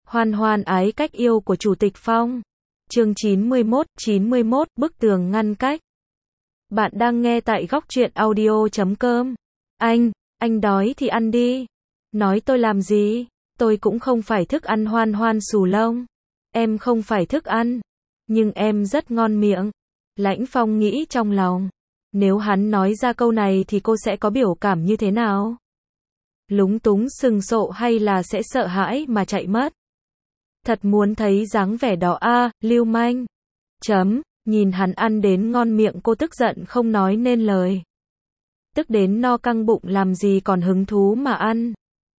Hoan hoan ái cách yêu của Chủ tịch Phong. Chương 91, bức tường ngăn cách. Bạn đang nghe tại góc truyện audio.com. Anh đói thì ăn đi. Nói tôi làm gì? Tôi cũng không phải thức ăn hoan hoan xù lông. Em không phải thức ăn. Nhưng em rất ngon miệng. Lãnh Phong nghĩ trong lòng. Nếu hắn nói ra câu này thì cô sẽ có biểu cảm như thế nào? Lúng túng sừng sộ hay là sẽ sợ hãi mà chạy mất? Thật muốn thấy dáng vẻ đó a, lưu manh. Nhìn hắn ăn đến ngon miệng cô tức giận không nói nên lời. Tức đến no căng bụng làm gì còn hứng thú mà ăn.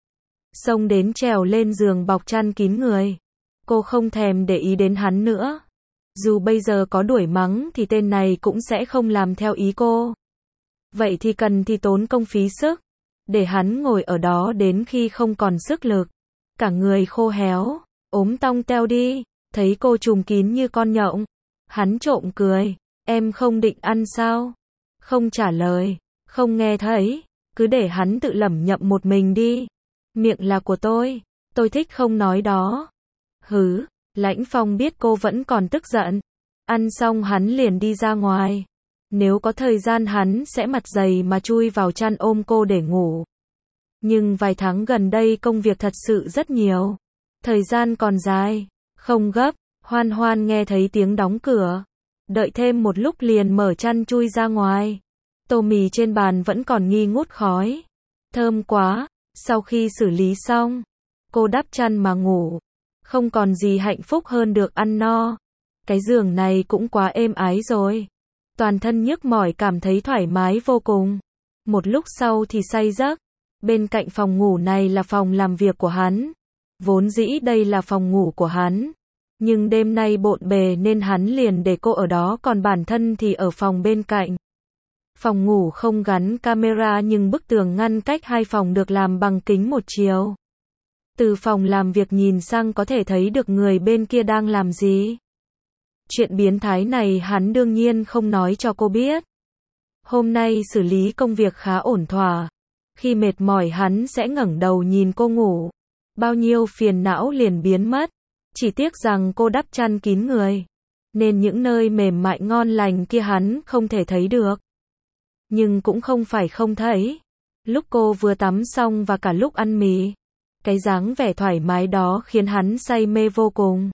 Xông đến trèo lên giường bọc chăn kín người. Cô không thèm để ý đến hắn nữa. Dù bây giờ có đuổi mắng thì tên này cũng sẽ không làm theo ý cô. Vậy thì cần thì tốn công phí sức. Để hắn ngồi ở đó đến khi không còn sức lực. Cả người khô héo, ốm tong teo đi. Thấy cô trùm kín như con nhộng. Hắn trộm cười. Em không định ăn sao? Không trả lời. Không nghe thấy. Cứ để hắn tự lẩm nhẩm một mình đi. Miệng là của tôi. Tôi thích không nói đó. Hứ. Lãnh Phong biết cô vẫn còn tức giận. Ăn xong hắn liền đi ra ngoài. Nếu có thời gian hắn sẽ mặt dày mà chui vào chăn ôm cô để ngủ. Nhưng vài tháng gần đây công việc thật sự rất nhiều. Thời gian còn dài. Không gấp. Hoan hoan nghe thấy tiếng đóng cửa. Đợi thêm một lúc liền mở chăn chui ra ngoài. Tô mì trên bàn vẫn còn nghi ngút khói. Thơm quá. Sau khi xử lý xong, cô đắp chăn mà ngủ. Không còn gì hạnh phúc hơn được ăn no. Cái giường này cũng quá êm ái rồi. Toàn thân nhức mỏi cảm thấy thoải mái vô cùng. Một lúc sau thì say giấc. Bên cạnh phòng ngủ này là phòng làm việc của hắn. Vốn dĩ đây là phòng ngủ của hắn. Nhưng đêm nay bộn bề nên hắn liền để cô ở đó còn bản thân thì ở phòng bên cạnh. Phòng ngủ không gắn camera nhưng bức tường ngăn cách hai phòng được làm bằng kính một chiều. Từ phòng làm việc nhìn sang có thể thấy được người bên kia đang làm gì. Chuyện biến thái này hắn đương nhiên không nói cho cô biết. Hôm nay xử lý công việc khá ổn thỏa. Khi mệt mỏi hắn sẽ ngẩng đầu nhìn cô ngủ. Bao nhiêu phiền não liền biến mất. Chỉ tiếc rằng cô đắp chăn kín người. Nên những nơi mềm mại ngon lành kia hắn không thể thấy được. Nhưng cũng không phải không thấy. Lúc cô vừa tắm xong và cả lúc ăn mì. Cái dáng vẻ thoải mái đó khiến hắn say mê vô cùng.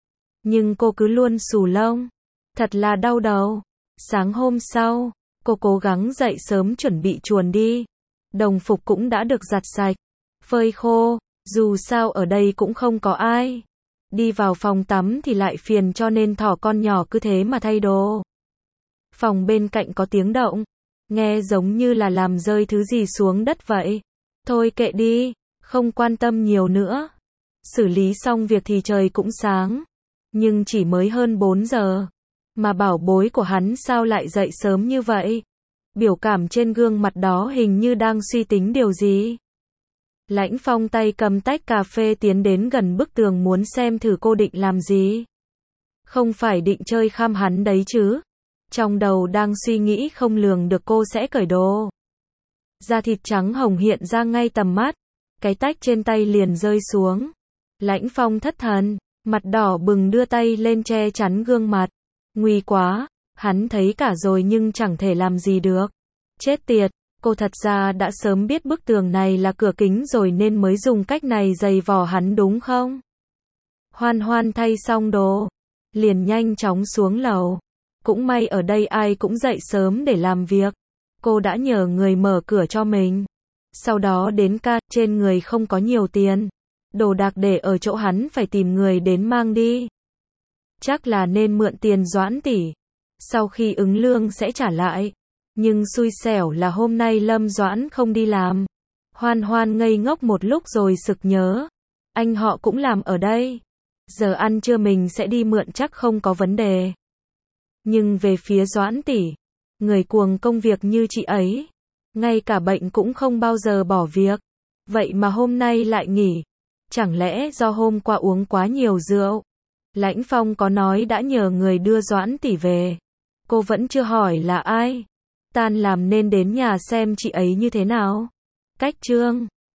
Nhưng cô cứ luôn xù lông. Thật là đau đầu. Sáng hôm sau, cô cố gắng dậy sớm chuẩn bị chuồn đi. Đồng phục cũng đã được giặt sạch, phơi khô. Dù sao ở đây cũng không có ai. Đi vào phòng tắm thì lại phiền cho nên thỏ con nhỏ cứ thế mà thay đồ. Phòng bên cạnh có tiếng động. Nghe giống như là làm rơi thứ gì xuống đất vậy. Thôi kệ đi, không quan tâm nhiều nữa. Xử lý xong việc thì trời cũng sáng. Nhưng chỉ mới hơn 4 giờ. Mà bảo bối của hắn sao lại dậy sớm như vậy? Biểu cảm trên gương mặt đó hình như đang suy tính điều gì. Lãnh Phong tay cầm tách cà phê tiến đến gần bức tường muốn xem thử cô định làm gì. Không phải định chơi khăm hắn đấy chứ. Trong đầu đang suy nghĩ không lường được cô sẽ cởi đồ. Da thịt trắng hồng hiện ra ngay tầm mắt. Cái tách trên tay liền rơi xuống. Lãnh Phong thất thần, mặt đỏ bừng đưa tay lên che chắn gương mặt. Nguy quá, hắn thấy cả rồi nhưng chẳng thể làm gì được. Chết tiệt, cô thật ra đã sớm biết bức tường này là cửa kính rồi nên mới dùng cách này giày vò hắn đúng không? Hoan hoan thay xong đồ, liền nhanh chóng xuống lầu. Cũng may ở đây ai cũng dậy sớm để làm việc. Cô đã nhờ người mở cửa cho mình. Sau đó đến ca, trên người không có nhiều tiền. Đồ đạc để ở chỗ hắn phải tìm người đến mang đi. Chắc là nên mượn tiền Doãn tỷ. Sau khi ứng lương sẽ trả lại. Nhưng xui xẻo là hôm nay Lâm Doãn không đi làm. Hoan hoan ngây ngốc một lúc rồi sực nhớ. Anh họ cũng làm ở đây. Giờ ăn trưa mình sẽ đi mượn chắc không có vấn đề. Nhưng về phía Doãn tỷ, người cuồng công việc như chị ấy, ngay cả bệnh cũng không bao giờ bỏ việc. Vậy mà hôm nay lại nghỉ. Chẳng lẽ do hôm qua uống quá nhiều rượu? Lãnh Phong có nói đã nhờ người đưa Doãn tỷ về. Cô vẫn chưa hỏi là ai. Tan làm nên đến nhà xem chị ấy như thế nào. Cách chương